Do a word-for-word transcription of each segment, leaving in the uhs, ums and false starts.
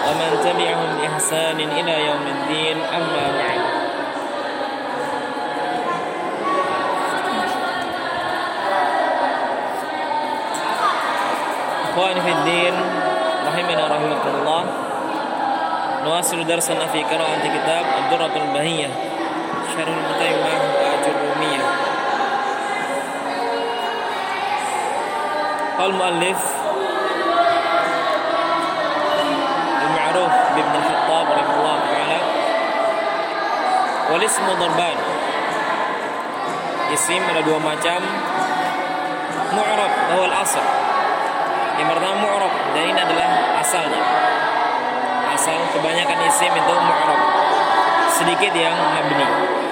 ومن تبعهم بإحسان إلى يوم الدين أما بعد. إخواني في الدين رحمنا رحمكم الله. نواصل درسنا في قراءة كتاب الدرة البهية شرح المتيمة الجرمية. قال المؤلف المعروف بابن الخطاب رحمه الله تعالى: والاسم ضربان. Isim ada dua macam. Mu'rab wal asl. Yang pertama mu'rab, dan ini adalah asalnya. Asal kebanyakan isim itu mu'rab, sedikit yang mabni.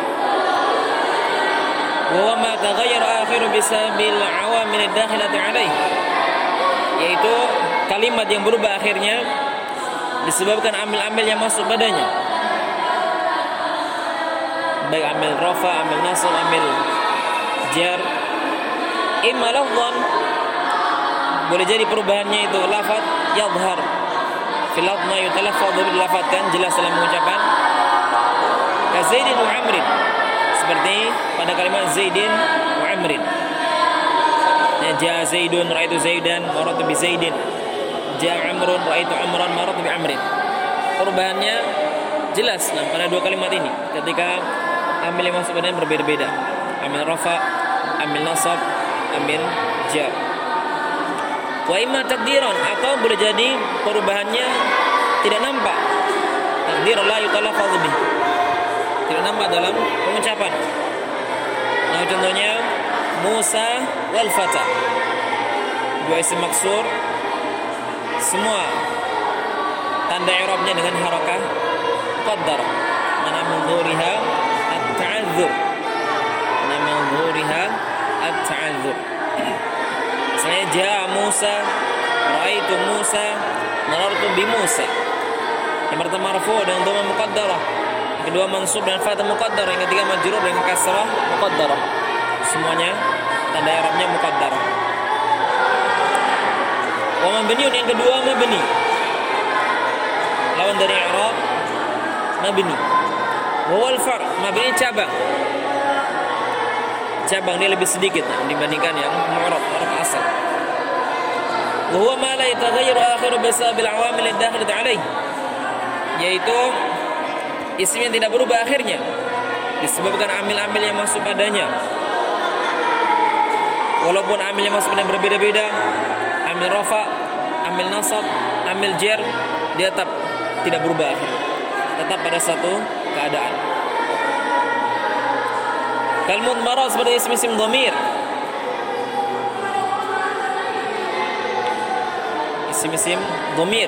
Wa ma taghayyara akhiru bisabil awamil dakhilati alaih, yaitu kalimat yang berubah akhirnya disebabkan amil-amil yang masuk padanya, baik amil rafa, amil nasab, amil jar. Imma lafdhan, boleh jadi perubahannya itu lafaz yadhhar fil lafz ma yutalaffadhu bil lafaz, kan jelas dalam pengucapan. Ka Zaidin wa Amrin, seperti pada kalimat Zaidin wa Amrin. Ya, ja Zaidun ra'aitu Zaidan marartu bi Zaidin. Ja Amrun ra'aitu Amran marartu bi Amrin. Perubahannya jelas nah, pada dua kalimat ini ketika amil yang masuk padanya berbeda-beda. Amil rafa, amil nasab, amil jar. Wa imma takdiran, atau boleh jadi perubahannya tidak nampak. Takdir la yutalaffadhu bih, tidak nampak dalam pengucapan. Nah, contohnya Musa wal Fata, dua isim maksur, semua tanda i'rabnya dengan harakah muqaddarah. Mana min dhuriha at-ta'adzur, mana min dhuriha at-ta'adzur. Saya ja Musa, ra'aitu Musa, marartu bi Musa. Yang pertama marfu dengan dhamma muqaddarah, yang kedua mansub dan fathah muqaddarah, yang ketiga majrur dengan kasrah muqaddarah. Semuanya tanda i'rabnya muqaddarah. Wa mabniun, yang kedua mabni, lawan dari i'rab mabni. Wa wal far', mabni cabang. Cabang dia lebih sedikit nah, dibandingkan yang mu'rab, mu'rab asal. Wa huwa ma la yataghayyaru akhiru bisabil awamil ad-dakhilati alaih, yaitu isim yang tidak berubah akhirnya disebabkan amil-amil yang masuk padanya. Walaupun amil yang masuk padanya berbeda-beda, amil rafa, amil nasab, amil jar, dia tetap tidak berubah akhirnya, tetap pada satu keadaan. Kalimat marah seperti isim-isim dhamir. Isim-isim dhamir,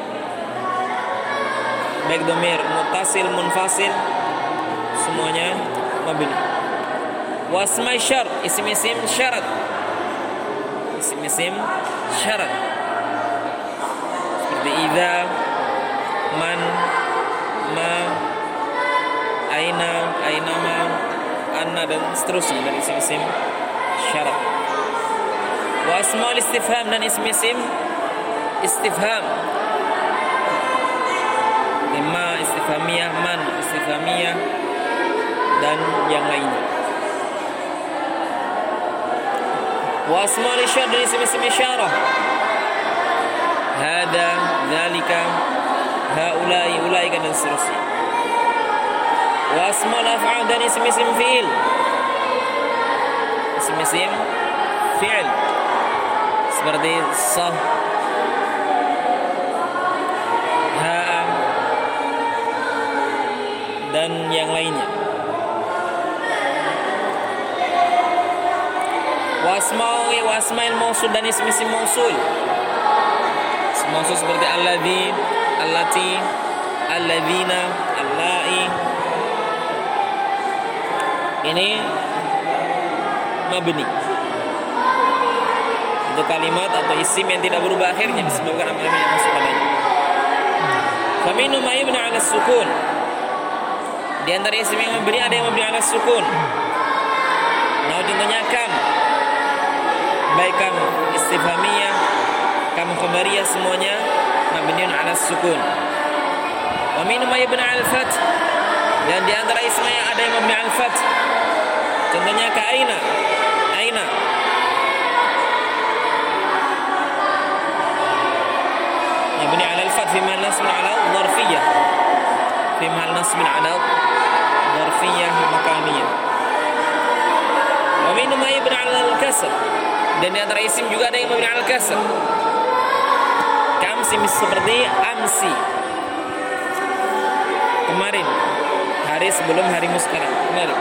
baik dhamir muttasil, munfasil, semuanya mabni. Wa asma syar, isim-isim syarat. Isim-isim syarat seperti idza, man, ma, aina, ainama, anna, dan seterusnya dari isim-isim syarat. Wa asmaul istifham, dan isim-isim istifham, ma istifhamiyah, man istifhamiyah, dan yang lainnya. Wa asmaul isyarah, dan isim-isim isyarah, hada, dzalika, haula'i, ulaika, dan seterusnya. Wa asmaul af'al, dan isim-isim fi'il, isim-isim fi'il seperti sah, ha, dan yang lainnya. Wa asma'u wa asma'il mausul, dan isim-isim mausul. Mausul seperti alladzi, allati, alladzina, allai. Ini mabni untuk kalimat atau isim yang tidak berubah akhirnya disebabkan amil yang masuk padanya. Faminu ma yubna 'ala sukun. Di antara isim yang mabni ada yang mabni 'ala sukun. Nah, contohnya kam, baik kam istifhamiyah, kam khabariyah, semuanya mabniun 'ala sukun. Wa minhum may yabni 'ala al-fath, dan di antara ismnya ada yang mabni 'ala al-fath. Contohnya ka aina, aina. Mabni 'ala al-fath fi mahall nasb 'ala dharfiyyah. Fi mahall nasb 'ala dharfiyyah makaniyah. Wa minhum may yabni 'ala al-kasr, dan di antara isim juga ada yang mabni 'ala al-kasr. Kamsi seperti amsi, kemarin, hari sebelum harimu sekarang, kemarin.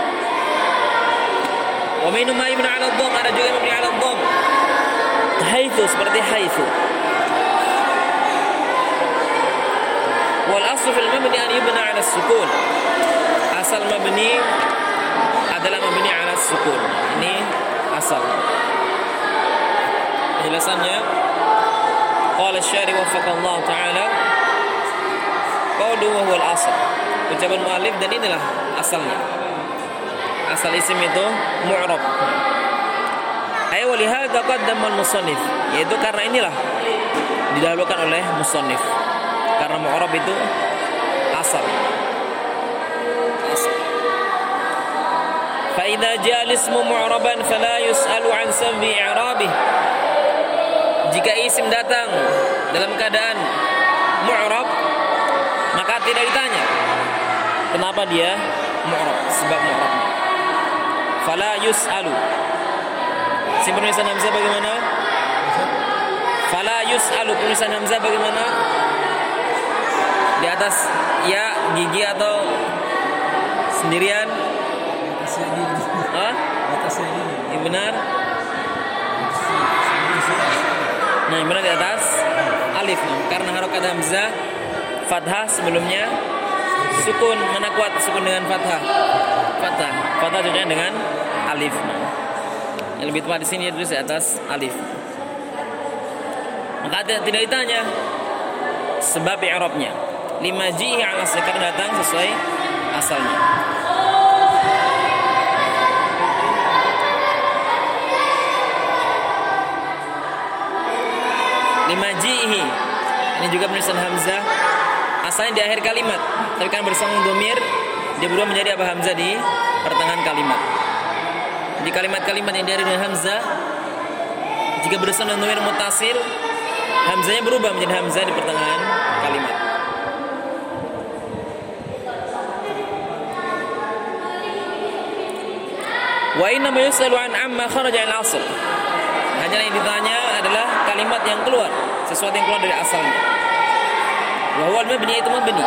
Wa minhum ma yabni 'ala ad-dhamm, ada juga yang mabni 'ala ad-dhamm. Haitsu seperti haitsu. Wal aslu fil mabni an yubna 'ala as-sukun. Asal mabni adalah mabni 'ala as-sukun. Ini asal. Penjelasannya, qala asy-syari waffaqallahu ta'ala, qawlu wa huwa al-asl. Ucapan mu'allif, dan inilah asalnya. Asal isim itu mu'rab. Ay wa lihadza qaddama al-musannif, yaitu karena inilah didahulukan oleh musannif. Karena mu'rab itu asal. Asal. Fa idza ja'a al-ismu mu'raban fala yus'alu 'an sabbi i'rabih. Jika isim datang dalam keadaan mu'rab, maka tidak ditanya kenapa dia mu'rab, sebab mu'rabnya. Fala yus'alu. Isim penulisan hamzah bagaimana? Fala yus'alu, penulisan hamzah bagaimana? Di atas ya, gigi atau sendirian? Hah? Ini benar? Nah, yang benar di atas alif, nah. Karena harokat hamzah fathah sebelumnya sukun. Mana kuat sukun dengan fathah? Fathah. Fathah cocoknya dengan alif. Nah. Yang lebih tepat di sini ditulis di atas alif. Maka tidak ditanya sebab i'rabnya. Lima ji'i ala asli, karena datang sesuai asalnya. Lima ji'i, ini juga penulisan hamzah asalnya di akhir kalimat, tapi kan bersambung dhamir, dia berubah menjadi apa? Hamzah di pertengahan kalimat. Di kalimat-kalimat yang diakhiri dengan hamzah, jika bersambung dhamir mutasil, hamzahnya berubah menjadi hamzah di pertengahan kalimat. Wa inna ma yus'alu an amma kharaja al-asl. Hanya yang ditanya adalah kalimat yang keluar, sesuatu yang keluar dari asalnya. Wa huwa al-mabni, itu mabni.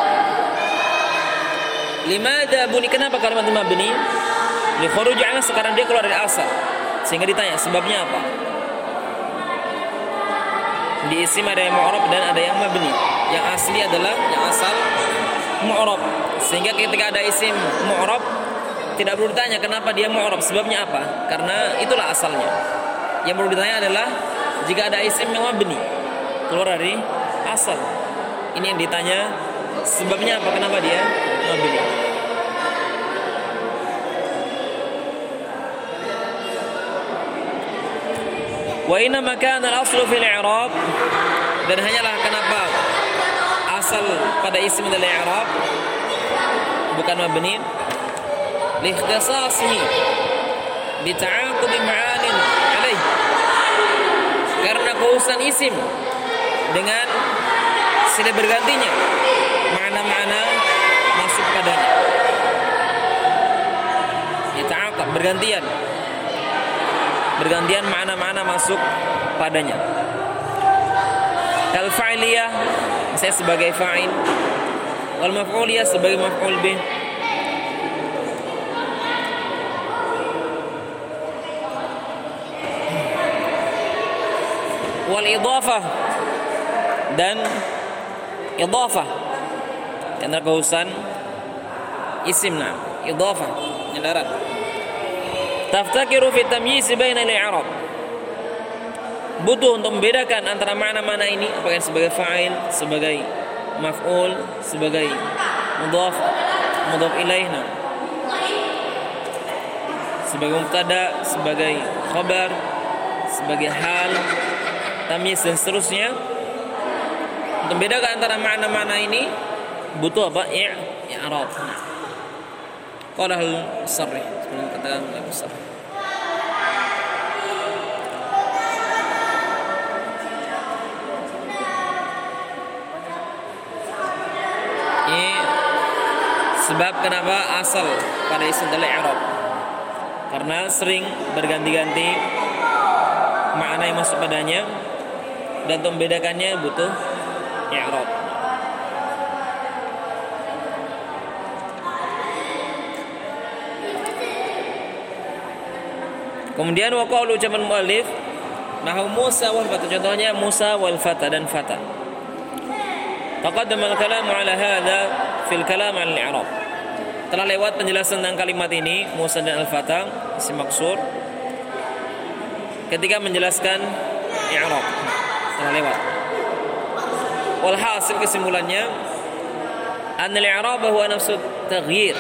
Limadha buni, kenapa kalimat itu mabni? Li khuruji an, sekarang dia keluar dari asal. Sehingga ditanya sebabnya apa? Di isim ada yang mu'rab dan ada yang mabni. Yang asli adalah yang asal mu'rab. Sehingga ketika ada isim mu'rab, tidak perlu ditanya kenapa dia mu'rab, sebabnya apa? Karena itulah asalnya. Yang perlu ditanya adalah jika ada isim yang mabni, keluar dari asal. Ini yang ditanya sebabnya apa, kenapa dia mabni. Wa inna makana al-aslu fil i'rab, dan hanyalah kenapa asal pada isim adalah i'rab bukan mabni, li ikhtisasihi bi ta'aqubi ma'anin alaih, karena khususan isim dengan silih bergantinya makna-makna masuk padanya. Yata'aqab, bergantian bergantian makna-makna masuk padanya. Kal fa'iliyah, saya sebagai fa'il, wal maf'uliyah sebagai maf'ul bih, wal idhafah, dan idhafah karena khususan isim. Nah, idhafah nyandaran. Taftakiru fi tamyiz baina al-i'rab, butuh untuk membedakan antara makna-makna ini, apakah sebagai fa'il, sebagai maf'ul, sebagai mudhaf, mudhaf ilaih, nah, sebagai mubtada, sebagai khabar, sebagai hal, tamyiz dan seterusnya. Untuk membedakan antara makna-makna ini, butuh apa? I'rab. Qala al-Sarri, sebelum katakan al-Sarri. Ini sebab kenapa asal pada isim adalah i'rab. Karena sering berganti-ganti makna yang masuk padanya, dan untuk membedakannya butuh i'rab. Kemudian wa qaulu ucapan muallif nahu Musa wal fata, contohnya Musa wal fata dan fata. Taqaddama al-kalamu ala hadha fil kalam al-i'rab. Telah lewat penjelasan tentang kalimat ini Musa dan al-fata isim maksur ketika menjelaskan i'rab. Telah lewat. Walhasil kesimpulannya an al-i'rab huwa nafsu taghyir.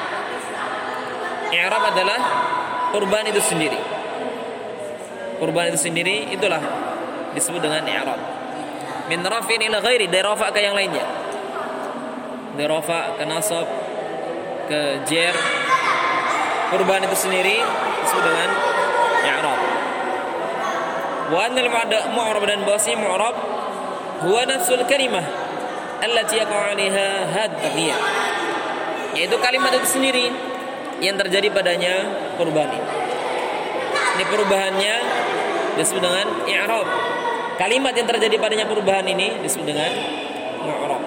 I'rab adalah perubahan itu sendiri. Perubahan itu sendiri itulah disebut dengan i'rab. Min raf'in ila ghairi, dari rafa' ke yang lainnya. Dari rafa' ke nasab ke jar. Perubahan itu sendiri disebut dengan i'rab. Wa anna al-mu'rab dan bahwasanya mu'rab huwa nafsul kalimah allati yaqa'u 'alaiha had taghyir. Yaitu kalimat itu sendiri yang terjadi padanya perubahan ini. Ini perubahannya disebut dengan i'rab. Kalimat yang terjadi padanya perubahan ini disebut dengan mu'rab.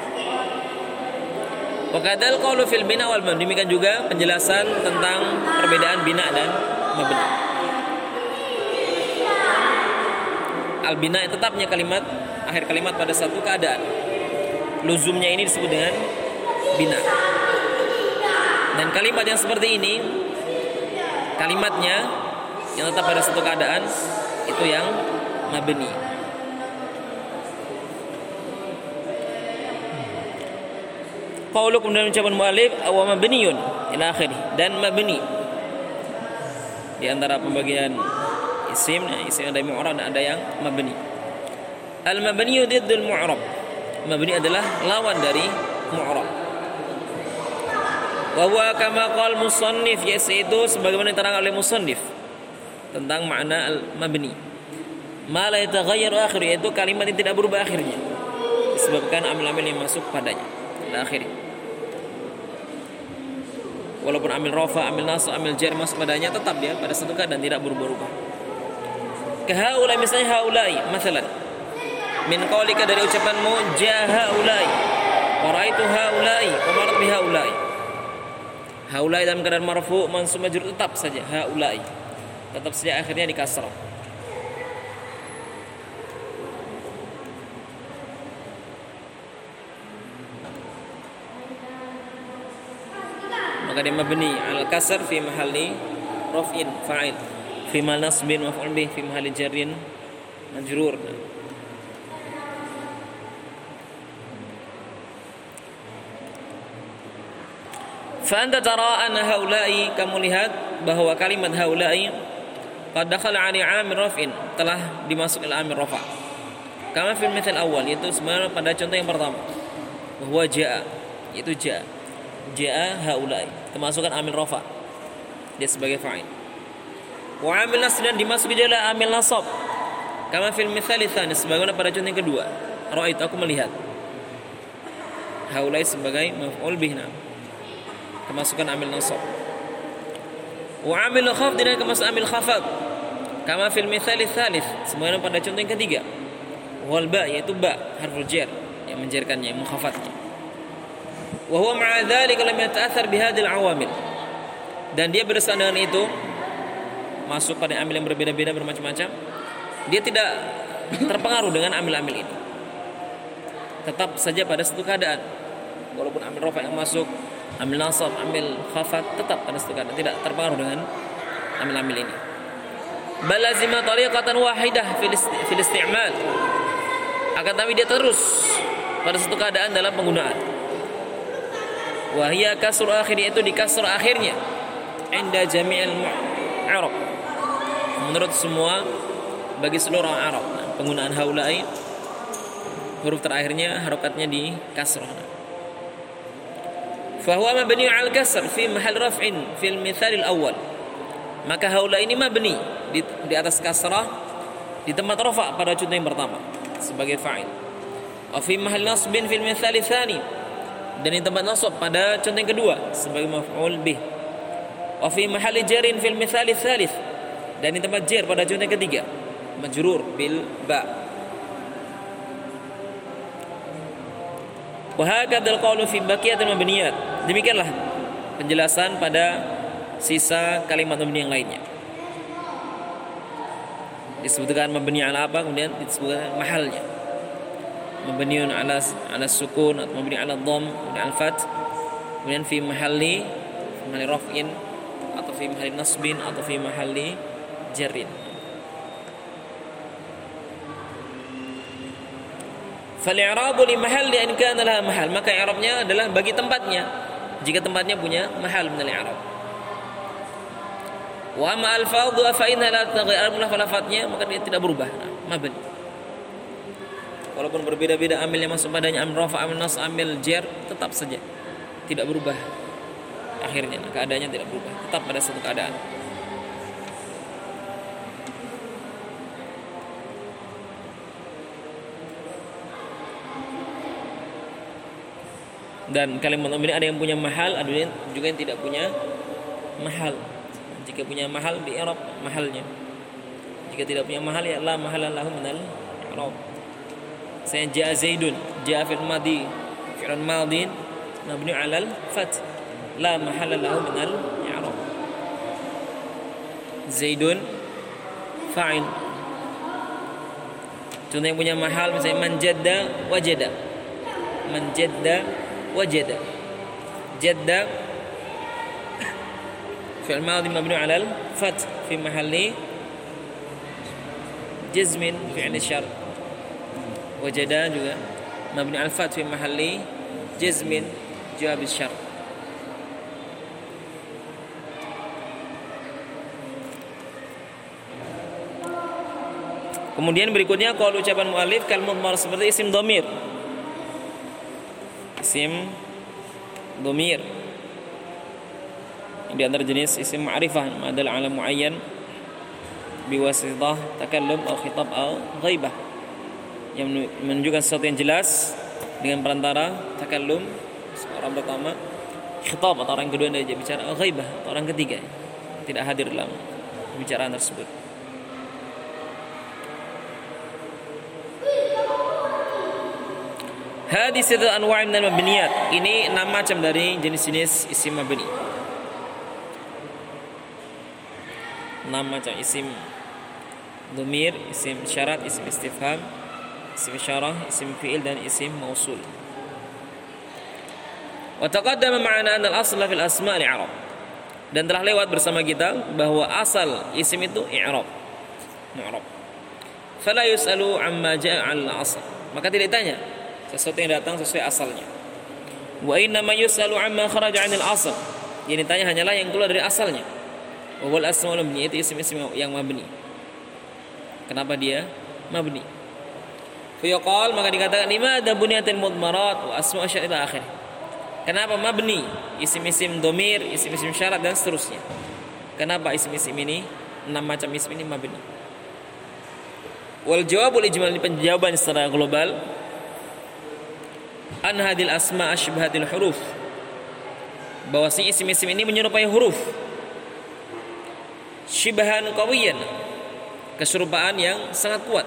Wa kadzal qaulu fil bina wal mabni, demikian juga penjelasan tentang perbedaan bina dan mabni. Al bina tetapnya kalimat akhir kalimat pada satu keadaan. Luzumnya ini disebut dengan bina. Dan kalimat yang seperti ini, kalimatnya yang tetap pada satu keadaan, itu yang mabni. Qaulu kemudian ucapan mu'allif wa mabniyun ila akhirih, dan mabni di antara pembagian isim, isim ada yang mu'rab dan ada yang mabni. Al mabniyu diddul mu'rab. Mabni adalah lawan dari mu'rab. Wa huwa kama qala musannif, yaitu sebagaimana diterangkan oleh musannif tentang makna al-mabni. Ma la yataghayyaru akhiru, yaitu kalimat yang tidak berubah akhirnya disebabkan amil-amil yang masuk padanya ila akhirih. Walaupun amil rafa, amil nasab, amil jar masuk padanya, tetap dia pada satu keadaan tidak berubah-ubah. Kahaulai, misalnya haulai, masalan min qaulika, dari ucapanmu ja haulai wa raitu haulai wa marat bi haulai. Haulai dalam keadaan marfu mansub majrur tetap saja haulai, tetap saja akhirnya di kasrah. Maka dia mabni al kasr fi mahalli raf'in fa'il, fi mahall nasbin maf'ul bih, fi mahalli jarrin majrur. Fa anta tara anna haula'i, kamu lihat bahwa kalimat haula'i qad dakhala 'ala 'amil raf'in, telah dimasuk ila amil rafa'. Kama fil mithal awal, yaitu sebenarnya pada contoh yang pertama, bahwa jaa, yaitu jaa. Jaa haula'i, termasukkan amil rafa', dia sebagai fa'il. Wa amil nasb, dan dimasuki dalam amil nasab. Kama fil mithal tsani, sebagaimana pada contoh yang kedua, ra'aitu, aku melihat. Haula'i sebagai maf'ul bih, kemasukan amil nasab. Wa amil khafd, dan kemasukan amil khafad. Kama fil mithal tsalits, sebagaimana pada contoh yang ketiga, wal ba, yaitu ba harful jar yang menjarkannya, yang mengkhafadnya. Wa huwa ma'a dzalika lam yata'athar bihadhil awamil, dan dia bersama dengan itu masuk pada amil yang berbeda-beda, bermacam-macam, dia tidak terpengaruh dengan amil-amil ini, tetap saja pada satu keadaan. Walaupun amil rafa yang masuk, amil nasab, amil khafat, tetap pada satu keadaan, tidak terpengaruh dengan amil-amil ini. Bal lazima tariqatan wahidah fil isti'mal, akan tapi dia terus pada satu keadaan dalam penggunaan. Wahia kasr akhir, itu di kasr akhirnya, inda jami'il mu'arab, menurut semua, bagi seluruh orang Arab. Nah, penggunaan haulai, huruf terakhirnya harokatnya di kasrah. Fahuwa mabni 'ala al-kasr fi mahall raf'in fil mithal al-awwal. Maka haula ini mabni di, di atas kasrah di tempat rafa pada contoh yang pertama sebagai fa'il. Wa fi mahall nasbin fil mithal ats-tsani, dan di tempat nasab pada contoh yang kedua sebagai maf'ul bih. Wa fi mahall jarin fil mithal ats-tsalits, dan di tempat jar pada contoh yang ketiga majrur bil ba. Wa hakadzal qawlu fi baqiyatil mabniyat. Demikianlah penjelasan pada sisa kalimat mabni yang lainnya. Disebutkan mabni ala apa, kemudian disebutkan mahalnya. Mabniun ala ala sukun atau mabni ala dhamm, kemudian al fath, kemudian fi mahalli fi mahalli raf'in atau fi mahalli nasbin atau fi mahalli jarrin. Fal-i'rabu li mahalli in kana laha mahal, maka i'rabnya adalah bagi tempatnya jika tempatnya punya mahal min al-i'rab. Wa ma al-fadhu fa inna la taghayyar, lafaz-lafaznya maka dia tidak berubah, mabni. Walaupun berbeda-beda amil yang masuk padanya, amil rafa, amil nas, amil jar, tetap saja tidak berubah. Akhirnya keadaannya tidak berubah, tetap pada satu keadaan. Dan kalimat mabni ada yang punya mahal, ada juga yang tidak punya mahal. Jika punya mahal di i'rab mahalnya. Jika tidak punya mahal ya la mahala lahu minal i'rab. Saya jaa Zaidun, jaa fil madi, fi'lun madin mabni 'alal fath, la mahala lahu minal i'rab. Zaidun fa'il. Contoh yang punya mahal misalnya man jadda wajada. Man jadda wajada. Jadda fi'l madhi mabni 'ala al-fath fi mahalli jazmin fi'l syart. Wajada juga mabni 'ala al-fath fi mahalli jazmin jawab syart. Kemudian berikutnya kalau ucapan muallif kal mudmar seperti isim dhamir. Isim dhamir di antara jenis isim ma'rifah madal ala muayyan biwasitah takallum atau khitab atau ghaibah, yang menunjukkan sesuatu yang jelas dengan perantara takallum orang pertama, khitab atau orang kedua yang dia bicara, atau ghaibah atau orang ketiga tidak hadir dalam pembicaraan tersebut. Hadis itu anwa' min al-mabniyat. Ini enam macam dari jenis-jenis isim mabni. Enam macam isim dhamir, isim syarat, isim istifham, isim isyarah, isim fi'il dan isim mausul. Wa taqaddama ma'ana anna al-asla fil asma' al-i'rab. Dan telah lewat bersama kita bahwa asal isim itu i'rab. Mu'rab. Fala yus'alu 'amma ja'a 'ala al-asl. Maka tidak ditanya sesuatu yang datang sesuai asalnya. Wa inna ma yus'alu 'amma kharaja 'anil asl. Yang ditanya hanyalah yang keluar dari asalnya. Wa wal asmaul mabni, itu isim-isim yang mabni. Kenapa dia mabni? Fa yaqal, maka dikatakan limadha buniyatil mudmarat wa asma' asyar ila akhir. Kenapa mabni? Isim-isim dhamir, isim-isim syarat dan seterusnya. Kenapa isim-isim ini, enam macam isim ini mabni? Wal jawabul ijmal, penjawaban secara global, an hadil asma ashbahatil huruf, bahwa si isim-isim ini menyerupai huruf, shibahan qawiyan, keserupaan yang sangat kuat.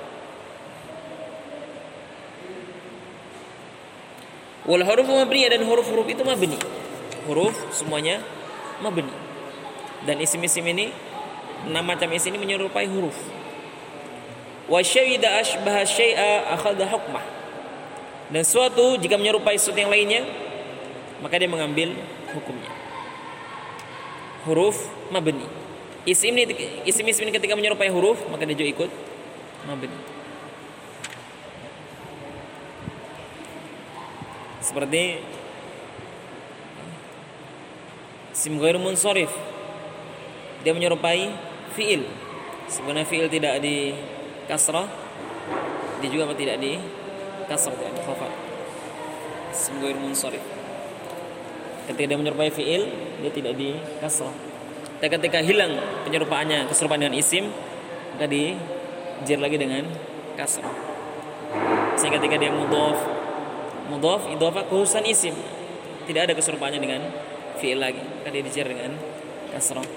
Wal huruf mabni, dan huruf-huruf itu mabni. Huruf semuanya mabni. Dan isim-isim ini, enam macam isim ini menyerupai huruf. Wa syai'ida ashbaha syai'a akhadha hukmah. Dan suatu jika menyerupai sesuatu yang lainnya, maka dia mengambil hukumnya. Huruf mabni. Isim ini, isim-isim ini ketika menyerupai huruf, maka dia juga ikut mabni. Seperti isim ghairu munsharif, dia menyerupai fi'il. Sebenarnya fi'il tidak di kasrah, dia juga tidak di kasrah, tidak di khafat. Isim ghairu munsharif. Ketika dia menyerupai fi'il, dia tidak di kasrah. Tapi ketika hilang penyerupaannya, keserupaan dengan isim, maka di jer lagi dengan kasrah. Sehingga ketika dia mudhaf, mudhaf idhofah khususan isim, tidak ada keserupaannya dengan fi'il lagi, maka dia dijer dengan kasrah.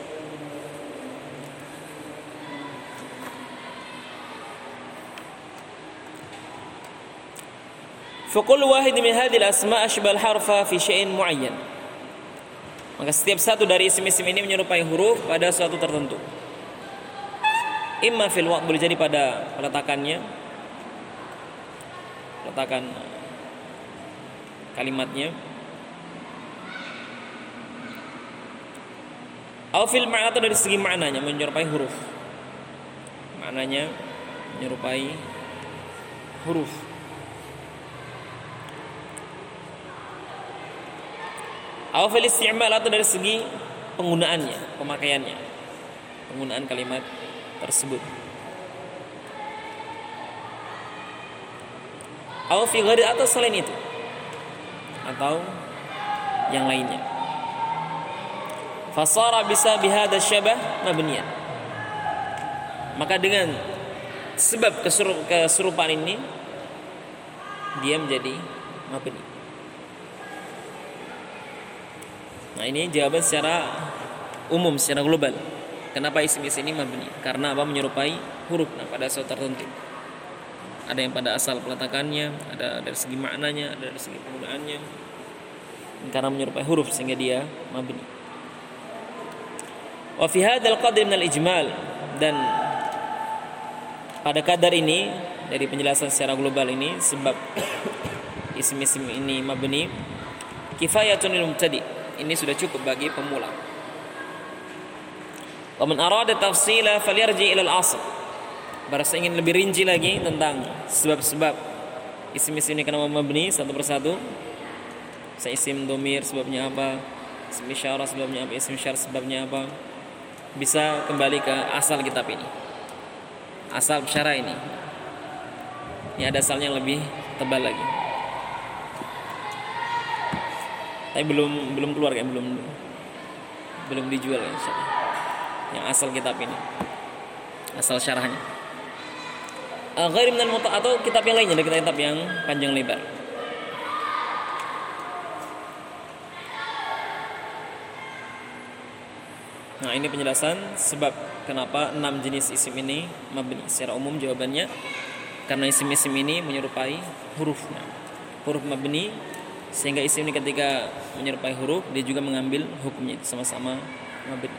Faqul wahid min hadhil asma' ashbal harfa fi syai'in muayyan. Maka setiap satu dari isim-isim ini menyerupai huruf pada suatu tertentu. Imma fil waqt, boleh jadi pada peletakannya, peletakan kalimatnya, atau fil ma'na, atau dari segi maknanya menyerupai huruf, maknanya menyerupai huruf. Atau fil isti'mal, atau dari segi penggunaannya, pemakaiannya, penggunaan kalimat tersebut. Atau fi ghairi, atau selain itu, atau yang lainnya. Fasara bisa bihadza syabah mabniyan. Maka dengan sebab keserupaan ini dia menjadi mabni. Nah, ini jawaban secara umum, secara global. Kenapa isim-isim ini mabni? Karena apa? Menyerupai huruf nah, pada suatu tertentu. Ada yang pada asal peletakannya, ada dari segi maknanya, ada dari segi penggunaannya. Karena menyerupai huruf sehingga dia mabni. Wa fi hadzal qadr min al-ijmal, dan pada kadar ini dari penjelasan secara global ini sebab isim-isim ini mabni, kifayatun lil mubtadi'. Ini sudah cukup bagi pemula. Wa man arada tafsila falyarji ila al-asl. Barasa ingin lebih rinci lagi tentang sebab-sebab isim-isim ini kenapa mabni satu persatu. Saya isim dhamir sebabnya apa? Isim isyarah sebabnya apa? Isim isyarah sebabnya apa? Bisa kembali ke asal kitab ini. Asal syarah ini. Ini ada asalnya yang lebih tebal lagi. Tapi belum belum keluar kan, belum belum dijual kan, yang asal kitab ini, asal syarahnya. Ghairi minal muta, atau kitab yang lainnya, ada kitab yang panjang lebar. Nah, ini penjelasan sebab kenapa enam jenis isim ini mabni. Secara umum jawabannya karena isim-isim ini menyerupai hurufnya, huruf mabni. Sehingga isim ini ketika menyerupai huruf, dia juga mengambil hukumnya sama-sama mabni.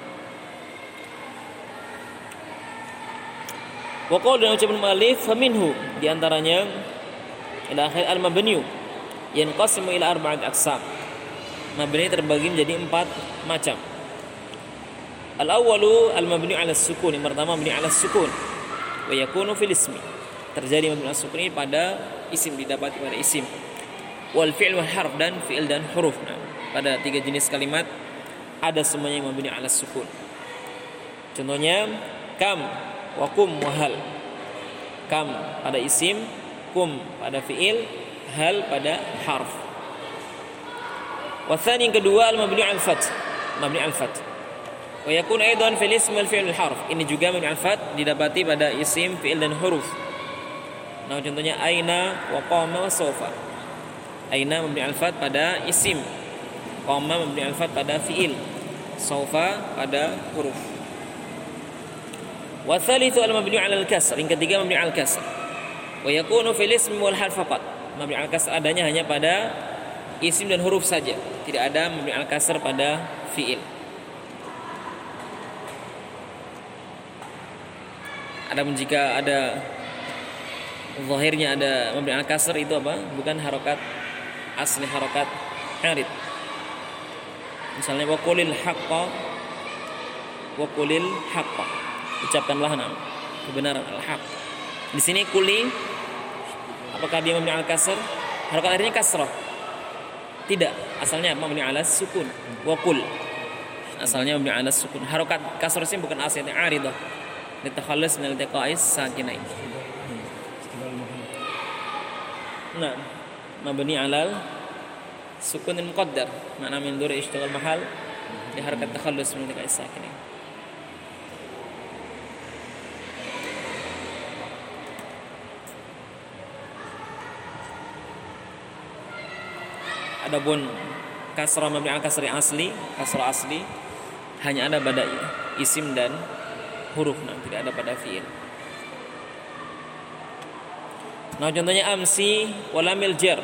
Wa qaul, dan ucapan mu'allif, faminhu, di antaranya ila akhir al-mabniyu yanqasimu ila arba'at aqsam. Mabni terbagi menjadi empat macam. Al-awwalu al-mabni 'ala as-sukun. Yang pertama mabni 'ala as-sukun wa yakunu fil ismi. Terjadi mabni 'ala as-sukun ini pada isim, didapati pada isim. Wal fi'l wal harf, dan fi'il dan huruf. Nah, pada tiga jenis kalimat ada semuanya yang mabni 'ala sukun. Contohnya kam wa kum wa hal. Kam pada isim, kum pada fi'il, hal pada harf. Wa tsani, yang kedua al mabni 'al fath, mabni 'al fath. Wa yakun aidan fil ism wal fi'l wal harf. Ini juga mabni 'al fath didapati pada isim, fi'il dan huruf. Nah, contohnya aina wa qama wa sawfa. Aina mabni al-fath pada isim, qama mabni al-fath pada fi'il, sawfa pada huruf. Wa tsalitsu al-mabni 'ala al-kasr, yang ketiga mabni 'ala al-kasr. Wa yakunu fil ism wal harf faqat. Mabni 'ala al-kasr adanya hanya pada isim dan huruf saja, tidak ada mabni 'ala al-kasr pada fi'il. Adapun jika ada zahirnya ada mabni 'ala al-kasr, itu apa? Bukan harokat asli, harokat arid. Misalnya waqulil haqqa, waqulil haqqa, ucapkanlah nama kebenaran, al-haq. Di sini kuli, apakah dia mabni 'ala kasr? Harokat akhirnya kasrah? Tidak, asalnya mabni 'ala sukun. Waqul asalnya mabni 'ala sukun. Harokat kasrah ini bukan asalnya aridah, litakhallus min al-tiqa'is sakinain. Nah, mabni 'alal sukun muqaddar, makna min duri ishtighal mahal di harakat takhallus min iltiqa'i sakinin. Adapun kasrah mabni al kasri asli, kasrah asli hanya ada pada isim dan huruf, nah, tidak ada pada fiil. Nah, contohnya amsi wa lamil jar.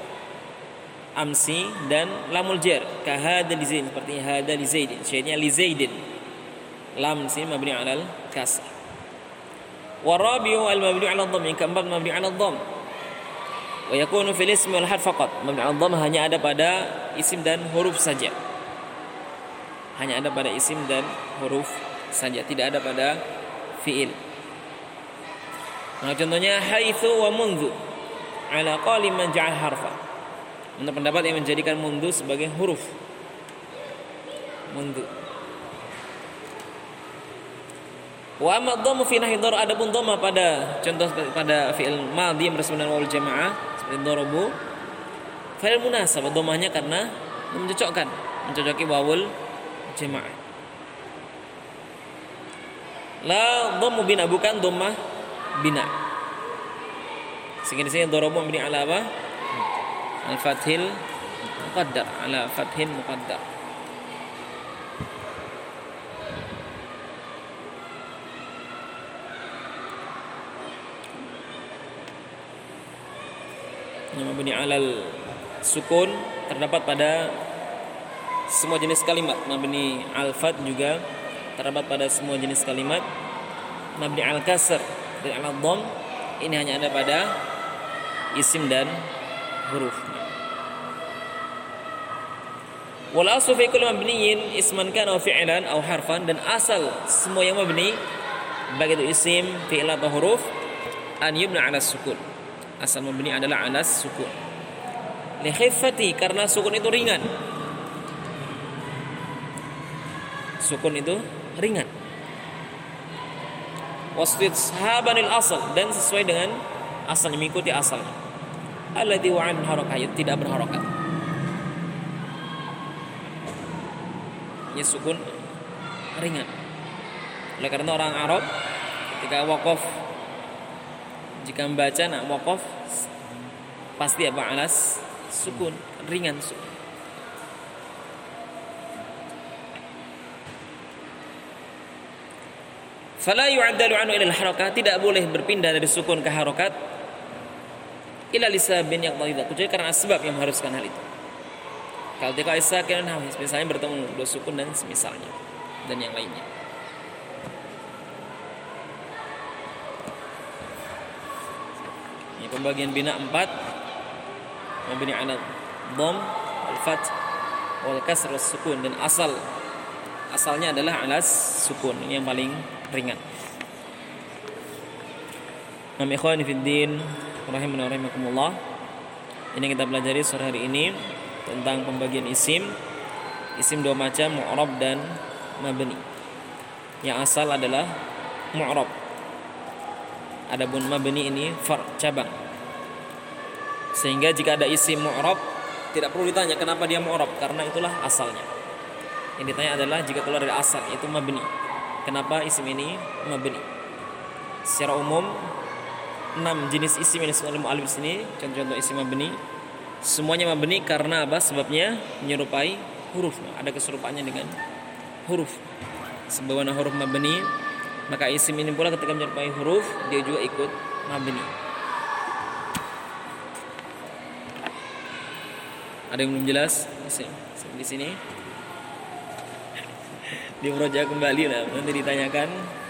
Amsi dan lamul jar, ka hada li zaid, seperti hada li zaid, syai'nya li zaidin. Lam sini mabni 'alal kasr. Wa rabi'u al mabni 'ala dhamm, yang keempat mabni 'ala dhamm. Wa yakunu fil ismi wal harf faqat. Mabni 'ala dhamm hanya ada pada isim dan huruf saja. Hanya ada pada isim dan huruf saja, tidak ada pada fiil. Nah, contohnya haitsu wa mundu ala qali man ja'al harfa. Untuk pendapat yang menjadikan mundu sebagai huruf. Mundu. Wa amma dhammu fi nahyi dhar, adapun dhamma pada contoh pada fiil madhi yang bersama dengan wawul jamaah seperti darabu, fa'il munasabah, dhammahnya karena mencocokkan, mencocoki wawul jamaah. La dhammu bina, bukan dhammah bina. Sehingga di sini darabu mabni ala apa? Al-fathil muqaddar, ala fathil muqaddar. Mabni alal sukun terdapat pada semua jenis kalimat. Mabni al-fath juga terdapat pada semua jenis kalimat. Mabni al-kasr dan al-dhamm ini hanya ada pada isim dan huruf. Wal aslu fi kulli mabniyin isman kana wa fi'lan aw harfan, dan asal semua yang mabni baik itu isim, fi'il atau huruf, an yubna 'ala sukun. Asal mabni adalah 'ala sukun. Li khiffati, karena sukun itu ringan. Sukun itu ringan. Wastishabanil asal, dan sesuai dengan asalnya, mengikuti asalnya. Alladhi wa'an harakah, tidak berharakat. Ini sukun ringan. Oleh karena orang Arab ketika waqaf, jika membaca nak waqaf pasti apa, alas sukun, ringan sukun. Fala yu'addalu anhu ila al-harakah, tidak boleh berpindah dari sukun ke harakat ila lisabin yaqtadi, kecuali karena sebab yang mengharuskan hal itu. Kalau tidak sakin, misalnya bertemu dua sukun dan semisalnya dan yang lainnya. Ini pembagian bina empat, mabni 'ala dhamm, al-fath, wal kasr, was sukun, dan asal asalnya adalah alas sukun. Ini yang paling ringan. Nam ikhwani fid din, rahimani wa rahimakumullah. Ini kita pelajari sore hari ini tentang pembagian isim. Isim dua macam, mu'rab dan mabni. Yang asal adalah mu'rab. Adapun mabni ini far, cabang. Sehingga jika ada isim mu'rab tidak perlu ditanya kenapa dia mu'rab, karena itulah asalnya. Yang ditanya adalah jika keluar dari asal, itu mabni. Kenapa isim ini mabni? Secara umum enam jenis isim yang disebut oleh mu'allif di sini, contoh-contoh isim mabni, semuanya mabni karena apa? Sebabnya menyerupai huruf. Ada keserupaannya dengan huruf. Sebagaimana huruf mabni, maka isim ini pula ketika menyerupai huruf, dia juga ikut mabni. Ada yang belum jelas? Di sini. Di proja kembali lah, nanti ditanyakan.